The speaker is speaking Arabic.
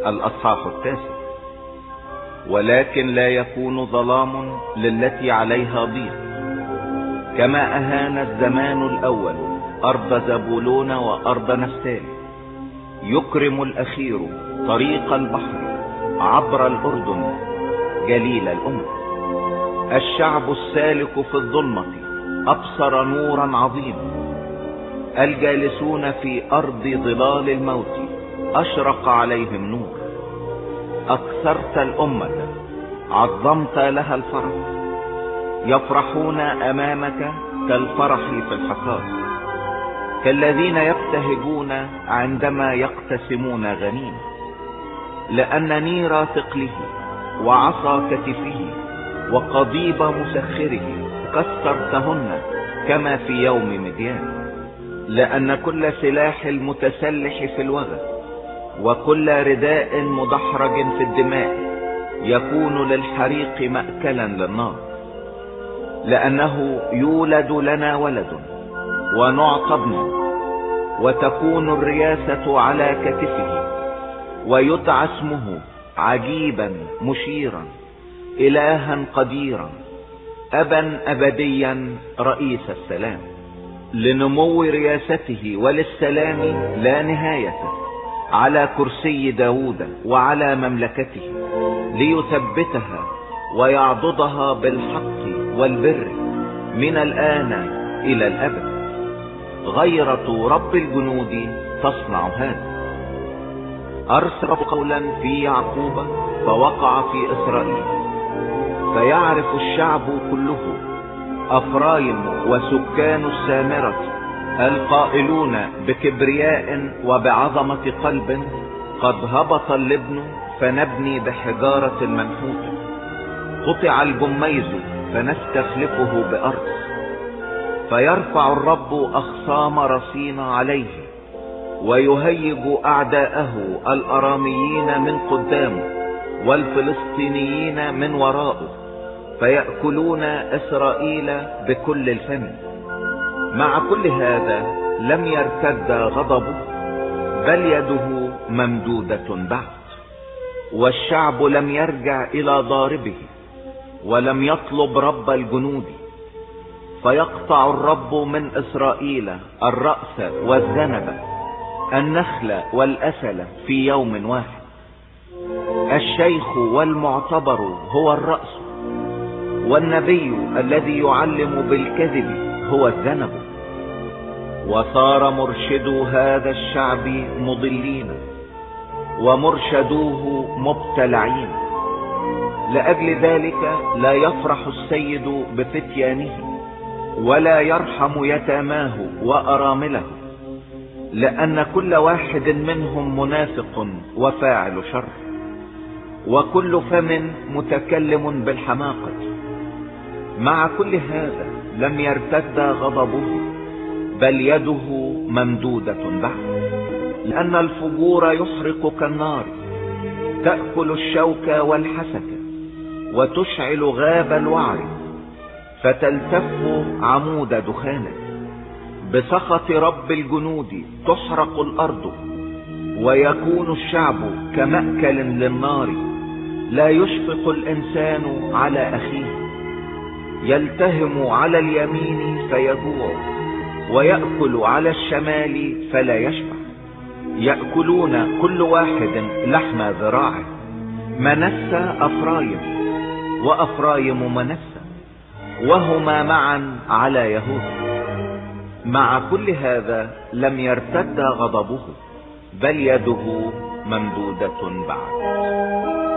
الأصحاح 9. ولكن لا يكون ظلام للتي عليها ضيق، كما أهان الزمان الأول أرض زبولون وأرض نفتالي. يكرم الأخير طريق البحر عبر الأردن جليل الأمم. الشعب السالك في الظلمة أبصر نورا عظيما. الجالسون في أرض ظلال الموت أشرق عليهم نور. أكثرت الأمة، عظمت لها الفرح. يفرحون أمامك كالفرح في الحصاد، كالذين يبتهجون عندما يقتسمون غنيمة. لأن نير ثقله وعصا كتفه وقضيب مسخره كسرتهن كما في يوم مديان. لأن كل سلاح المتسلح في الوغى وكل رداء مدحرج في الدماء يكون للحريق مأكلا للنار. لأنه يولد لنا ولد ونعطى ابنا، وتكون الرياسة على كتفه، ويدعى اسمه عجيبا مشيرا، إلها قديرا، أبا أبديا، رئيس السلام. لنمو رياسته وللسلام لا نهاية على كرسي داود وعلى مملكته، ليثبتها ويعضدها بالحق والبر من الآن إلى الأبد. غيرة رب الجنود تصنع هذا. أرسل قولا في يعقوب فوقع في إسرائيل. فيعرف الشعب كله، أفرايم وسكان السامرة، القائلون بكبرياء وبعظمة قلب: قد هبط اللبن فنبني بحجارة المنحوتة. قطع الجميز فنستخلفه بأرض. فيرفع الرب أخصام رصين عليه، ويهيج أعداءه الأراميين من قدامه والفلسطينيين من وراءه، فيأكلون إسرائيل بكل الفم. مع كل هذا لم يرتد غضبه، بل يده ممدودة بعد. والشعب لم يرجع إلى ضاربه، ولم يطلب رب الجنود. فيقطع الرب من إسرائيل الرأس والذنب، النخل والأسل في يوم واحد. الشيخ والمعتبر هو الرأس، والنبي الذي يعلم بالكذب هو الذنب. وصار مرشدو هذا الشعب مضلين، ومرشدوه مبتلعين. لأجل ذلك لا يفرح السيد بفتيانه، ولا يرحم يتاماه وأرامله. لأن كل واحد منهم منافق وفاعل شر، وكل فم متكلم بالحماقة. مع كل هذا لم يرتد غضبه، بل يده ممدودة بعد. لأن الفجور يحرق كالنار، تأكل الشوك والحسك، وتشعل غاب الوعر، فتلتف عمود دخانه. بسخط رب الجنود تحرق الأرض، ويكون الشعب كمأكل للنار. لا يشفق الإنسان على أخيه، يلتهم على اليمين فيجوع، ويأكل على الشمال فلا يشبع. يأكلون كل واحد لحم ذراعه. منسى أفرايم، وأفرايم منسى، وهما معا على يهوذا. مع كل هذا لم يرتد غضبه، بل يده ممدودة بعد.